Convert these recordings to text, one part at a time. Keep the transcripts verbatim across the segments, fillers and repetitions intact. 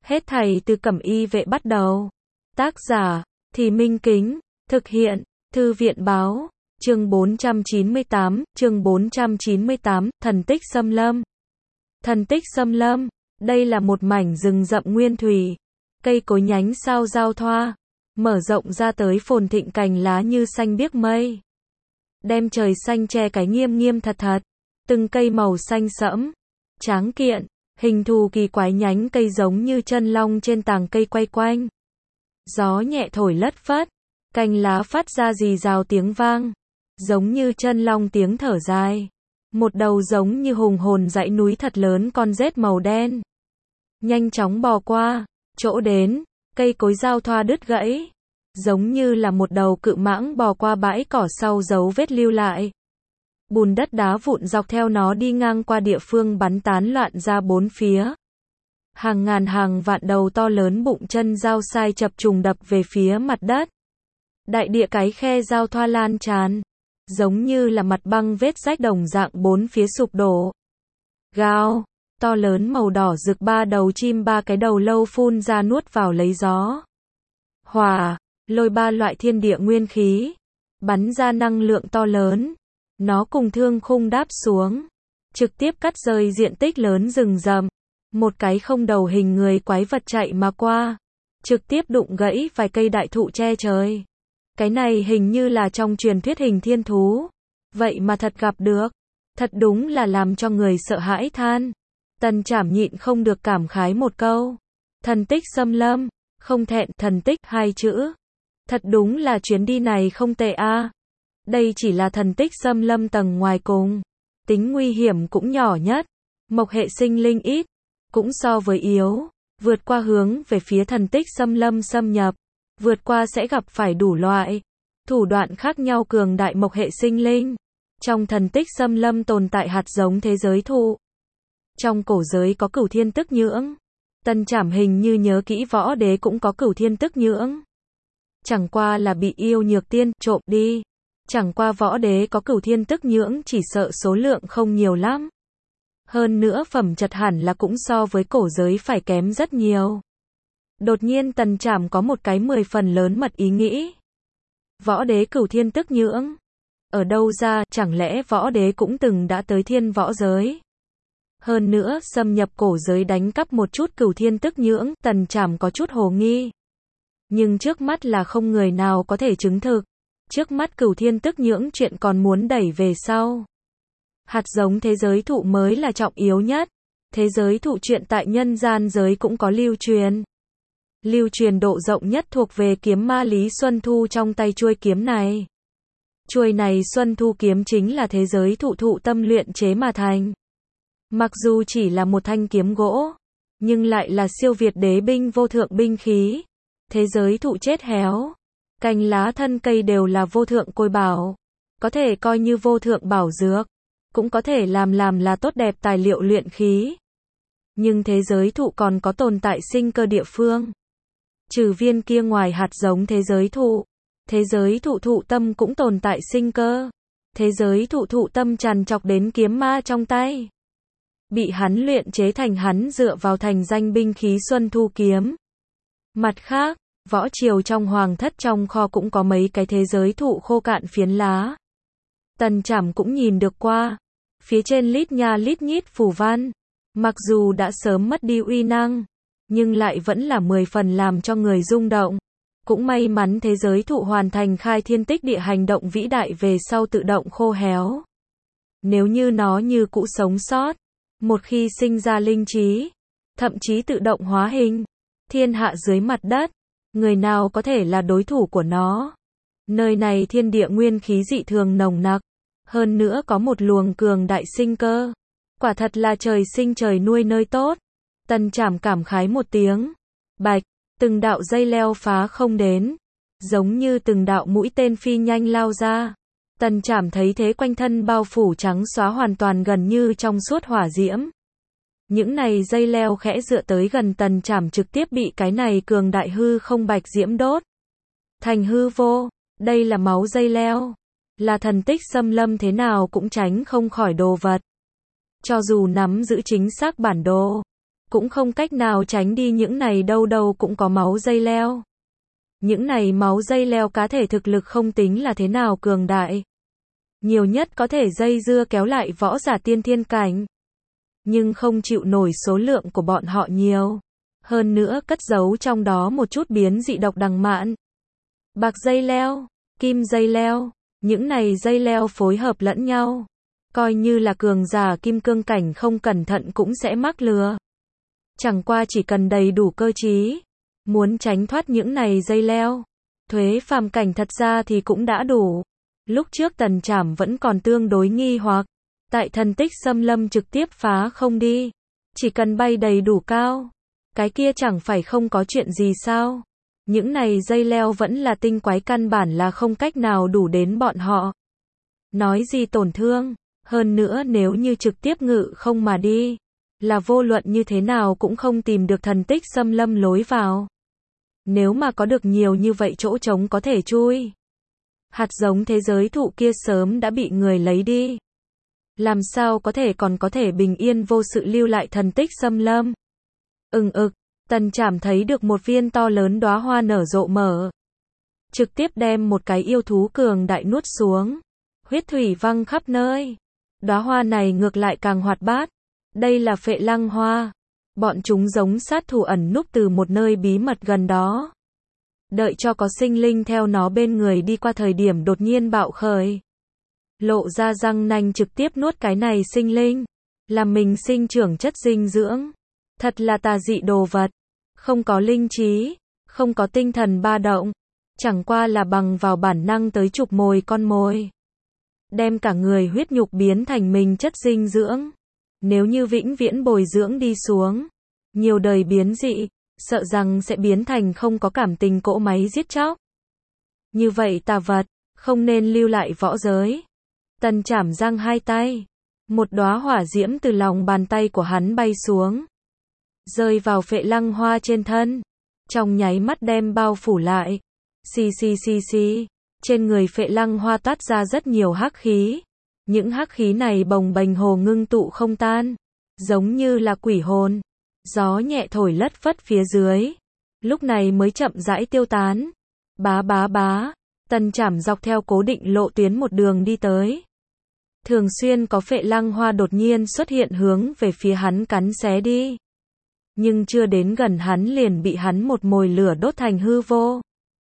Hết thảy từ Cẩm Y vệ bắt đầu. Tác giả, Thì Minh Kính, thực hiện, Thư viện Báo, chương bốn trăm chín mươi tám, chương bốn trăm chín mươi tám, Thần tích Xâm Lâm. Thần tích Xâm Lâm, đây là một mảnh rừng rậm nguyên thủy, cây cối nhánh sao giao thoa, mở rộng ra tới phồn thịnh cành lá như xanh biếc mây. Đem trời xanh che cái nghiêm nghiêm thật thật, từng cây màu xanh sẫm, tráng kiện, hình thù kỳ quái nhánh cây giống như chân long trên tàng cây quay quanh. Gió nhẹ thổi lất phất, cành lá phát ra rì rào tiếng vang, giống như chân long tiếng thở dài. Một đầu giống như hùng hồn dãy núi thật lớn con rết màu đen. Nhanh chóng bò qua, chỗ đến, cây cối giao thoa đứt gãy. Giống như là một đầu cự mãng bò qua bãi cỏ sau dấu vết lưu lại. Bùn đất đá vụn dọc theo nó đi ngang qua địa phương bắn tán loạn ra bốn phía. Hàng ngàn hàng vạn đầu to lớn bụng chân dao sai chập trùng đập về phía mặt đất. Đại địa cái khe giao thoa lan tràn, giống như là mặt băng vết rách đồng dạng bốn phía sụp đổ. Gào, to lớn màu đỏ rực ba đầu chim ba cái đầu lâu phun ra nuốt vào lấy gió. Hỏa, lôi ba loại thiên địa nguyên khí, bắn ra năng lượng to lớn. Nó cùng thương khung đáp xuống, trực tiếp cắt rơi diện tích lớn rừng rậm. Một cái không đầu hình người quái vật chạy mà qua, trực tiếp đụng gãy vài cây đại thụ che trời. Cái này hình như là trong truyền thuyết hình thiên thú, vậy mà thật gặp được, thật đúng là làm cho người sợ hãi than. Tần Trảm nhịn không được cảm khái một câu, thần tích xâm lâm, không thẹn thần tích hai chữ. Thật đúng là chuyến đi này không tệ a. Đây chỉ là thần tích xâm lâm tầng ngoài cùng, tính nguy hiểm cũng nhỏ nhất, mộc hệ sinh linh ít, cũng so với yếu, vượt qua hướng về phía thần tích xâm lâm xâm nhập, vượt qua sẽ gặp phải đủ loại thủ đoạn khác nhau cường đại mộc hệ sinh linh. Trong thần tích xâm lâm tồn tại hạt giống thế giới thụ. Trong cổ giới có cửu thiên tức nhưỡng. Tần Trảm hình như nhớ kỹ võ đế cũng có cửu thiên tức nhưỡng. Chẳng qua là bị yêu nhược tiên trộm đi. Chẳng qua võ đế có cửu thiên tức nhưỡng chỉ sợ số lượng không nhiều lắm. Hơn nữa phẩm chất hẳn là cũng so với cổ giới phải kém rất nhiều. Đột nhiên Tần Trảm có một cái mười phần lớn mật ý nghĩ. Võ đế cửu thiên tức nhưỡng. Ở đâu ra, chẳng lẽ võ đế cũng từng đã tới thiên võ giới? Hơn nữa, xâm nhập cổ giới đánh cắp một chút cửu thiên tức nhưỡng, Tần Trảm có chút hồ nghi. Nhưng trước mắt là không người nào có thể chứng thực. Trước mắt cửu thiên tức nhưỡng chuyện còn muốn đẩy về sau. Hạt giống thế giới thụ mới là trọng yếu nhất. Thế giới thụ chuyện tại nhân gian giới cũng có lưu truyền. Lưu truyền độ rộng nhất thuộc về kiếm ma Lý Xuân Thu trong tay chuôi kiếm này. Chuôi này Xuân Thu kiếm chính là thế giới thụ thụ tâm luyện chế mà thành. Mặc dù chỉ là một thanh kiếm gỗ, nhưng lại là siêu việt đế binh vô thượng binh khí. Thế giới thụ chết héo, cành lá thân cây đều là vô thượng côi bảo. Có thể coi như vô thượng bảo dược, cũng có thể làm làm là tốt đẹp tài liệu luyện khí. Nhưng thế giới thụ còn có tồn tại sinh cơ địa phương. Trừ viên kia ngoài hạt giống thế giới thụ, thế giới thụ thụ tâm cũng tồn tại sinh cơ. Thế giới thụ thụ tâm tràn trọc đến kiếm ma trong tay. Bị hắn luyện chế thành hắn dựa vào thành danh binh khí Xuân Thu kiếm. Mặt khác, võ triều trong hoàng thất trong kho cũng có mấy cái thế giới thụ khô cạn phiến lá. Tần Trảm cũng nhìn được qua. Phía trên lít nha lít nhít phù văn. Mặc dù đã sớm mất đi uy năng, nhưng lại vẫn là mười phần làm cho người rung động. Cũng may mắn thế giới thụ hoàn thành khai thiên tích địa hành động vĩ đại về sau tự động khô héo. Nếu như nó như cũ sống sót, một khi sinh ra linh trí, thậm chí tự động hóa hình, thiên hạ dưới mặt đất, người nào có thể là đối thủ của nó. Nơi này thiên địa nguyên khí dị thường nồng nặc, hơn nữa có một luồng cường đại sinh cơ. Quả thật là trời sinh trời nuôi nơi tốt. Tần Trảm cảm khái một tiếng. Bạch, từng đạo dây leo phá không đến, giống như từng đạo mũi tên phi nhanh lao ra. Tần Trảm thấy thế quanh thân bao phủ trắng xóa hoàn toàn gần như trong suốt hỏa diễm. Những này dây leo khẽ dựa tới gần Tần Trảm trực tiếp bị cái này cường đại hư không bạch diễm đốt thành hư vô. Đây là máu dây leo, là thần tích xâm lâm thế nào cũng tránh không khỏi đồ vật. Cho dù nắm giữ chính xác bản đồ, cũng không cách nào tránh đi những này đâu đâu cũng có máu dây leo. Những này máu dây leo cá thể thực lực không tính là thế nào cường đại. Nhiều nhất có thể dây dưa kéo lại võ giả tiên thiên cảnh. Nhưng không chịu nổi số lượng của bọn họ nhiều. Hơn nữa cất giấu trong đó một chút biến dị độc đằng mạn. Bạc dây leo, kim dây leo, những này dây leo phối hợp lẫn nhau. Coi như là cường giả kim cương cảnh không cẩn thận cũng sẽ mắc lừa. Chẳng qua chỉ cần đầy đủ cơ trí, muốn tránh thoát những này dây leo. Thuế phàm cảnh thật ra thì cũng đã đủ. Lúc trước Tần Trảm vẫn còn tương đối nghi hoặc. Tại thần tích xâm lâm trực tiếp phá không đi. Chỉ cần bay đầy đủ cao. Cái kia chẳng phải không có chuyện gì sao. Những này dây leo vẫn là tinh quái căn bản là không cách nào đủ đến bọn họ. Nói gì tổn thương. Hơn nữa nếu như trực tiếp ngự không mà đi. Là vô luận như thế nào cũng không tìm được thần tích xâm lâm lối vào. Nếu mà có được nhiều như vậy chỗ trống có thể chui. Hạt giống thế giới thụ kia sớm đã bị người lấy đi. Làm sao có thể còn có thể bình yên vô sự lưu lại thần tích xâm lâm. Ừng ực, Tần Trảm thấy được một viên to lớn đóa hoa nở rộ mở. Trực tiếp đem một cái yêu thú cường đại nuốt xuống. Huyết thủy văng khắp nơi. Đóa hoa này ngược lại càng hoạt bát. Đây là phệ lăng hoa. Bọn chúng giống sát thủ ẩn núp từ một nơi bí mật gần đó. Đợi cho có sinh linh theo nó bên người đi qua thời điểm đột nhiên bạo khởi. Lộ ra răng nanh trực tiếp nuốt cái này sinh linh. Làm mình sinh trưởng chất dinh dưỡng. Thật là tà dị đồ vật. Không có linh trí. Không có tinh thần ba động. Chẳng qua là bằng vào bản năng tới chụp mồi con mồi. Đem cả người huyết nhục biến thành mình chất dinh dưỡng. Nếu như vĩnh viễn bồi dưỡng đi xuống. Nhiều đời biến dị. Sợ rằng sẽ biến thành không có cảm tình cỗ máy giết chóc. Như vậy tà vật. Không nên lưu lại võ giới. Tần Trảm giang hai tay. Một đóa hỏa diễm từ lòng bàn tay của hắn bay xuống. Rơi vào phệ lăng hoa trên thân. Trong nháy mắt đem bao phủ lại. Xì xì xì xì. Trên người phệ lăng hoa toát ra rất nhiều hắc khí. Những hắc khí này bồng bềnh hồ ngưng tụ không tan. Giống như là quỷ hồn. Gió nhẹ thổi lất phất phía dưới. Lúc này mới chậm rãi tiêu tán. Bá bá bá. Tần Trảm dọc theo cố định lộ tuyến một đường đi tới. Thường xuyên có phệ lăng hoa đột nhiên xuất hiện hướng về phía hắn cắn xé đi. Nhưng chưa đến gần hắn liền bị hắn một mồi lửa đốt thành hư vô.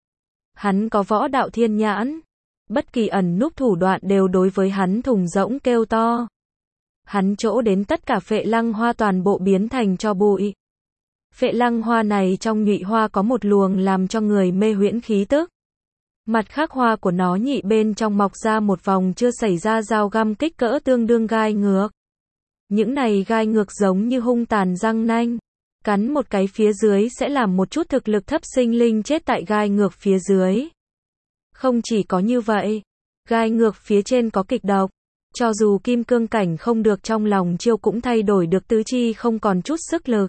Hắn có võ đạo thiên nhãn. Bất kỳ ẩn núp thủ đoạn đều đối với hắn thùng rỗng kêu to. Hắn chỗ đến tất cả phệ lăng hoa toàn bộ biến thành tro bụi. Phệ lăng hoa này trong nhụy hoa có một luồng làm cho người mê huyễn khí tức. Mặt khác hoa của nó nhị bên trong mọc ra một vòng chưa xảy ra dao găm kích cỡ tương đương gai ngược. Những này gai ngược giống như hung tàn răng nanh. Cắn một cái phía dưới sẽ làm một chút thực lực thấp sinh linh chết tại gai ngược phía dưới. Không chỉ có như vậy, gai ngược phía trên có kịch độc. Cho dù kim cương cảnh không được trong lòng chiêu cũng thay đổi được tứ chi không còn chút sức lực.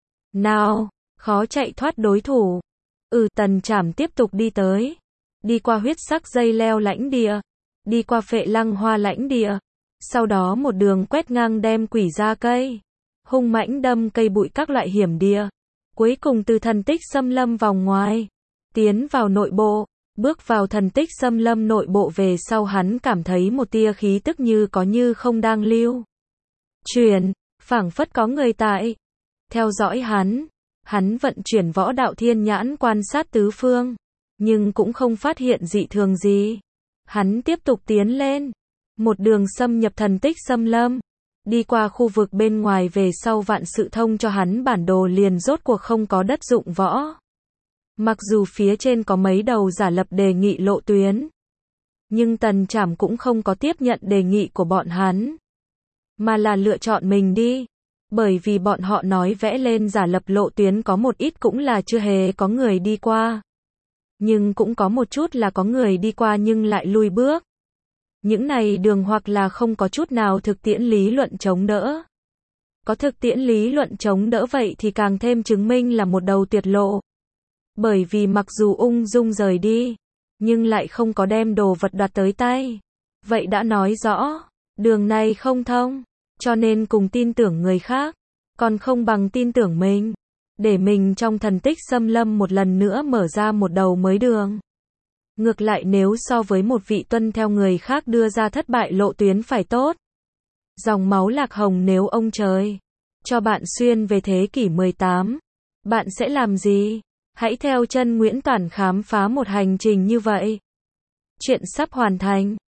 Nào, khó chạy thoát đối thủ. Ừ, Tần Trảm tiếp tục đi tới. Đi qua huyết sắc dây leo lãnh địa. Đi qua phệ lăng hoa lãnh địa. Sau đó một đường quét ngang đem quỷ ra cây. Hung mãnh đâm cây bụi các loại hiểm địa. Cuối cùng từ thần tích xâm lâm vòng ngoài. Tiến vào nội bộ. Bước vào thần tích xâm lâm nội bộ về sau hắn cảm thấy một tia khí tức như có như không đang lưu. Chuyển, phảng phất có người tại. Theo dõi hắn. Hắn vận chuyển võ đạo thiên nhãn quan sát tứ phương. Nhưng cũng không phát hiện dị thường gì. Hắn tiếp tục tiến lên. Một đường xâm nhập thần tích xâm lâm. Đi qua khu vực bên ngoài về sau vạn sự thông cho hắn bản đồ liền rốt cuộc không có đất dụng võ. Mặc dù phía trên có mấy đầu giả lập đề nghị lộ tuyến. Nhưng Tần Trảm cũng không có tiếp nhận đề nghị của bọn hắn. Mà là lựa chọn mình đi. Bởi vì bọn họ nói vẽ lên giả lập lộ tuyến có một ít cũng là chưa hề có người đi qua. Nhưng cũng có một chút là có người đi qua nhưng lại lui bước. Những này đường hoặc là không có chút nào thực tiễn lý luận chống đỡ. Có thực tiễn lý luận chống đỡ vậy thì càng thêm chứng minh là một đầu tuyệt lộ. Bởi vì mặc dù ung dung rời đi, nhưng lại không có đem đồ vật đoạt tới tay. Vậy đã nói rõ, đường này không thông, cho nên cùng tin tưởng người khác. còn không bằng tin tưởng mình. Để mình trong thần tích xâm lâm một lần nữa mở ra một đầu mới đường. Ngược lại nếu so với một vị tuân theo người khác đưa ra thất bại lộ tuyến phải tốt. Dòng máu lạc hồng nếu ông trời cho bạn xuyên về thế kỷ mười tám, bạn sẽ làm gì? Hãy theo chân Nguyễn Toản khám phá một hành trình như vậy. Chuyện sắp hoàn thành.